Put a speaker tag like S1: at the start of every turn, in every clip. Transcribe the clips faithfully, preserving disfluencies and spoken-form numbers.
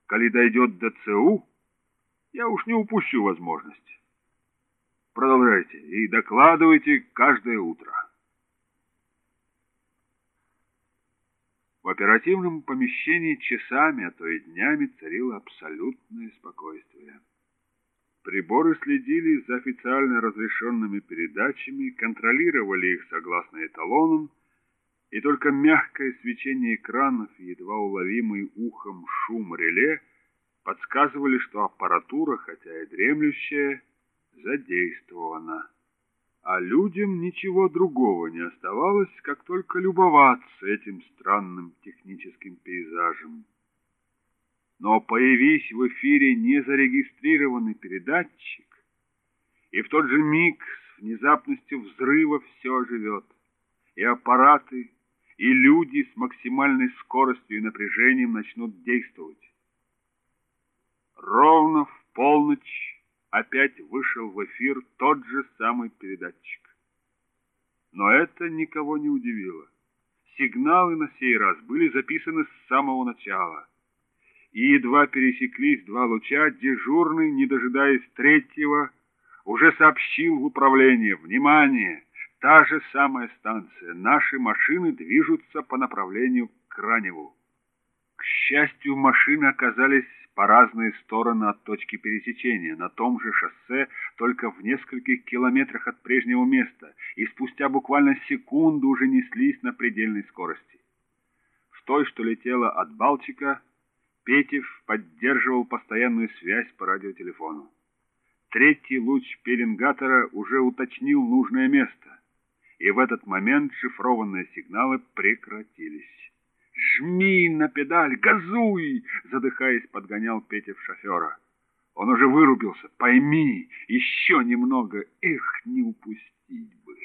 S1: Коли дойдет до ЦУ, я уж не упущу возможность. Продолжайте и докладывайте каждое утро. В оперативном помещении часами, а то и днями царило абсолютное спокойствие. Приборы следили за официально разрешенными передачами, контролировали их согласно эталонам, и только мягкое свечение экранов и едва уловимый ухом шум реле подсказывали, что аппаратура, хотя и дремлющая, задействована. А людям ничего другого не оставалось, как только любоваться этим странным техническим пейзажем. Но появись в эфире незарегистрированный передатчик, и в тот же миг с внезапностью взрыва все оживет. И аппараты, и люди с максимальной скоростью и напряжением начнут действовать. Ровно в полночь опять вышел в эфир тот же самый передатчик. Но это никого не удивило. Сигналы на сей раз были записаны с самого начала. И едва пересеклись два луча, дежурный, не дожидаясь третьего, уже сообщил в управление: «Внимание! Та же самая станция. Наши машины движутся по направлению к Раневу». К счастью, машины оказались по разные стороны от точки пересечения, на том же шоссе, только в нескольких километрах от прежнего места, и спустя буквально секунду уже неслись на предельной скорости. В той, что летела от Балчика, Петев поддерживал постоянную связь по радиотелефону. Третий луч пеленгатора уже уточнил нужное место, и в этот момент шифрованные сигналы прекратились. «Жми на педаль, газуй!» — задыхаясь, подгонял Петев шофера. Он уже вырубился. «Пойми, еще немного, эх, не упустить бы!»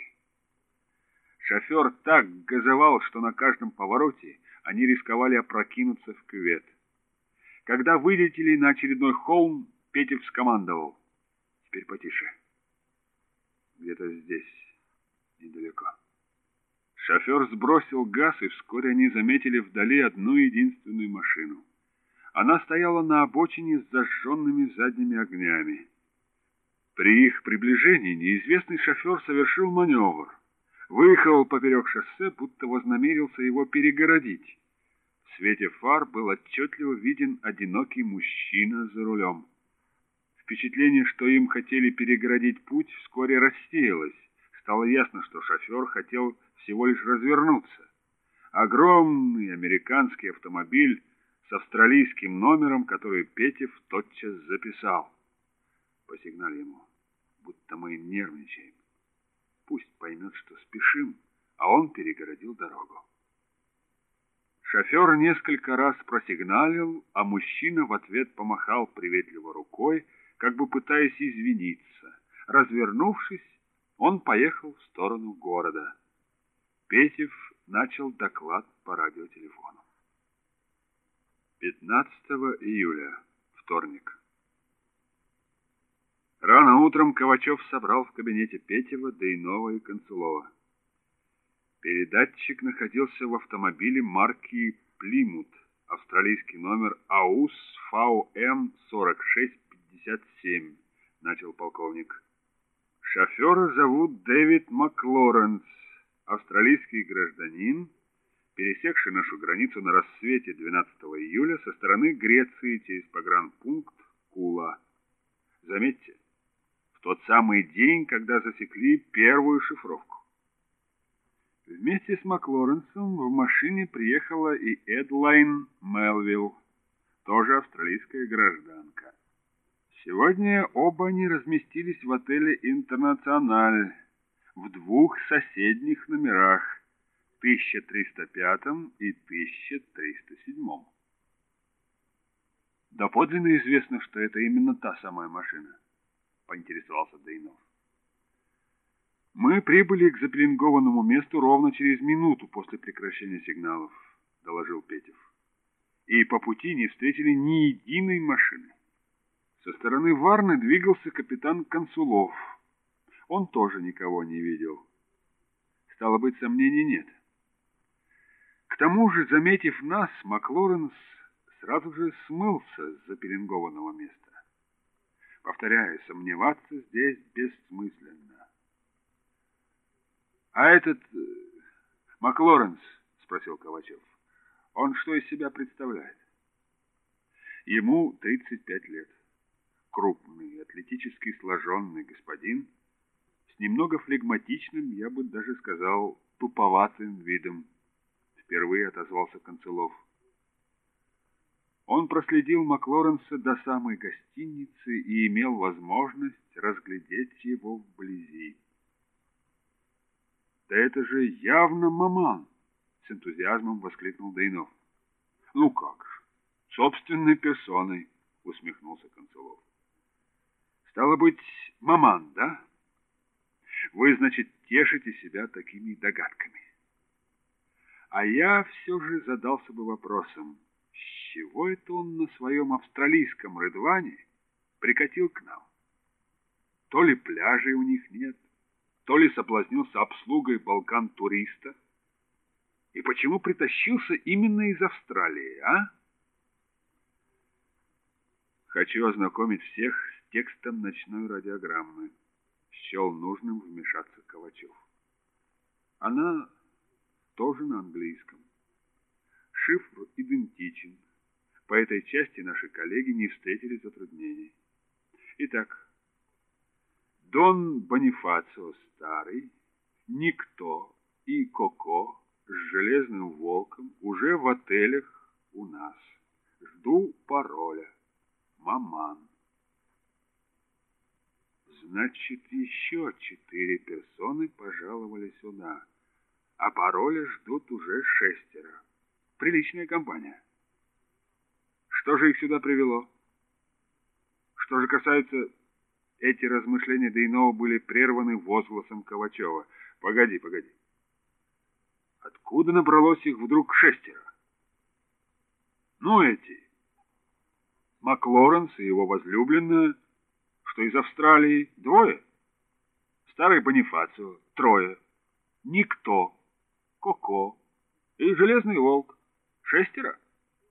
S1: Шофер так газовал, что на каждом повороте они рисковали опрокинуться в кювет. Когда вылетели на очередной холм, Петев скомандовал: «Теперь потише. Где-то здесь, недалеко». Шофер сбросил газ, и вскоре они заметили вдали одну единственную машину. Она стояла на обочине с зажженными задними огнями. При их приближении неизвестный шофер совершил маневр. Выехал поперек шоссе, будто вознамерился его перегородить. В свете фар был отчетливо виден одинокий мужчина за рулем. Впечатление, что им хотели перегородить путь, вскоре рассеялось. Стало ясно, что шофер хотел всего лишь развернуться. Огромный американский автомобиль с австралийским номером, который Петев тотчас записал. Посигналь ему, будто мы нервничаем. Пусть поймет, что спешим, а он перегородил дорогу. Шофер несколько раз просигналил, а мужчина в ответ помахал приветливо рукой, как бы пытаясь извиниться. Развернувшись, он поехал в сторону города. Петев начал доклад по радиотелефону. пятнадцатого июля, вторник. Рано утром Ковачев собрал в кабинете Петева, Дейнова и Консулова. Передатчик находился в автомобиле марки «Плимут», австралийский номер АУС ФАУ-М сорок шесть пятьдесят семь, начал полковник. Шофера зовут Дэвид Маклоренс, австралийский гражданин, пересекший нашу границу на рассвете двенадцатого июля со стороны Греции через погранпункт Кула. Заметьте, в тот самый день, когда засекли первую шифровку. Вместе с Маклоренсом в машине приехала и Эдлайн Мелвилл, тоже австралийская гражданка. Сегодня оба они разместились в отеле «Интернациональ» в двух соседних номерах, тысяча триста пятом и тысяча триста седьмом. Доподлинно известно, что это именно та самая машина, поинтересовался Дейнов. Мы прибыли к запеленгованному месту ровно через минуту после прекращения сигналов, доложил Петев. И по пути не встретили ни единой машины. Со стороны Варны двигался капитан Консулов. Он тоже никого не видел. Стало быть, сомнений нет. К тому же, заметив нас, Маклоренс сразу же смылся с запеленгованного места. Повторяю, сомневаться здесь бессмысленно. — А этот э, Маклоренс, — спросил Ковачев, — он что из себя представляет? Ему тридцать пять лет. Крупный, атлетически сложенный господин, с немного флегматичным, я бы даже сказал, туповатым видом, впервые отозвался Концелов. Он проследил Маклоренса до самой гостиницы и имел возможность разглядеть его вблизи. «Да это же явно маман!» — с энтузиазмом воскликнул Дейнов. «Ну как же, собственной персоной!» — усмехнулся Концелов. «Стало быть, маман, да? Вы, значит, тешите себя такими догадками. А я все же задался бы вопросом, с чего это он на своем австралийском Редване прикатил к нам? То ли пляжей у них нет, то ли соблазнился обслугой Балкан-туриста. И почему притащился именно из Австралии, а? Хочу ознакомить всех с текстом ночной радиограммы. Счел нужным вмешаться Ковачев. Она тоже на английском. Шифр идентичен. По этой части наши коллеги не встретили затруднений. Итак, Дон Бонифацио Старый, Никто и Коко с Железным Волком уже в отелях у нас. Жду пароля. Маман. Значит, еще четыре персоны пожаловали сюда, а пароля ждут уже шестеро. Приличная компания. Что же их сюда привело? Что же касается... Эти размышления Дейнова были прерваны возгласом Ковачева. Погоди, погоди. Откуда набралось их вдруг шестеро? Ну, эти. Маклоренс и его возлюбленная, что из Австралии, двое. Старый Бонифацио, трое. Никто, Коко и Железный Волк, шестеро.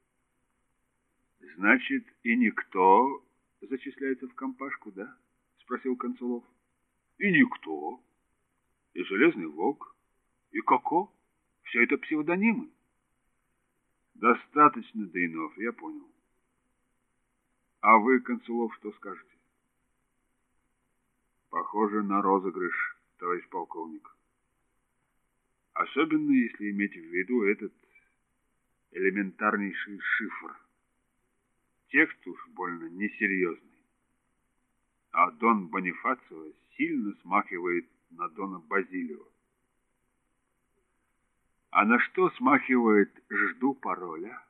S1: Значит, и Никто зачисляется в компашку, да? Спросил Концелов. И Никто, и Железный Волк, и Коко. Все это псевдонимы. Достаточно, Дейнов, я понял. А вы, Концелов, что скажете? Похоже на розыгрыш, товарищ полковник. Особенно, если иметь в виду этот элементарнейший шифр. Текст уж больно несерьезный. А Дон Бонифацио сильно смахивает на Дона Базилио. А на что смахивает «жду пароля»?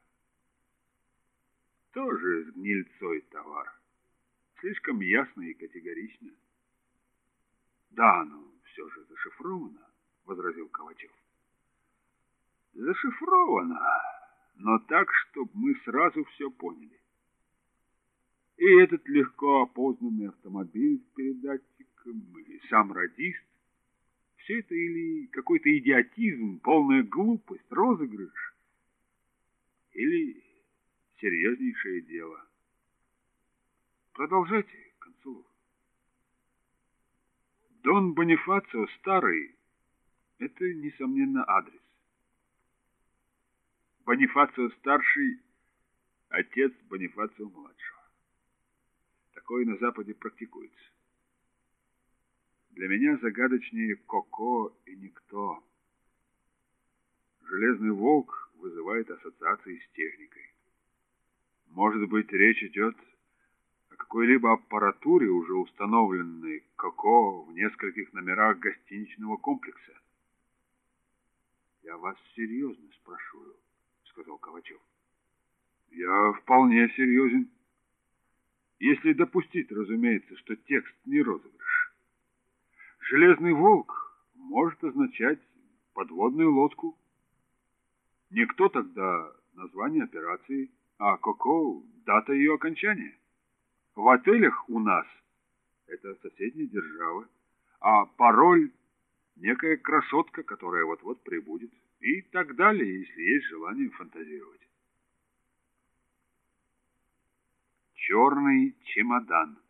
S1: Тоже с гнильцой товар. Слишком ясно и категорично. Да, но все же зашифровано, возразил Ковачев. Зашифровано, но так, чтобы мы сразу все поняли. И этот легко опознанный автомобиль с передатчиком, или сам радист, все это или какой-то идиотизм, полная глупость, розыгрыш, или серьезнейшее дело. Продолжайте, Концелов. Дон Бонифацио Старый — это, несомненно, адрес. Бонифацио Старший — отец Бонифацио Младшего. Такое на Западе практикуется. Для меня загадочнее Коко и Никто. Железный Волк вызывает ассоциации с техникой. Может быть, речь идет о какой-либо аппаратуре, уже установленной Коко в нескольких номерах гостиничного комплекса. «Я вас серьезно спрашиваю», — сказал Ковачев. «Я вполне серьезен. Если допустить, разумеется, что текст не розыгрыш. Железный Волк может означать подводную лодку. Никто тогда название операции, а Коко — дата ее окончания. В отелях у нас это соседние державы, а пароль — некая красотка, которая вот-вот прибудет, и так далее, если есть желание фантазировать. черный чемодан.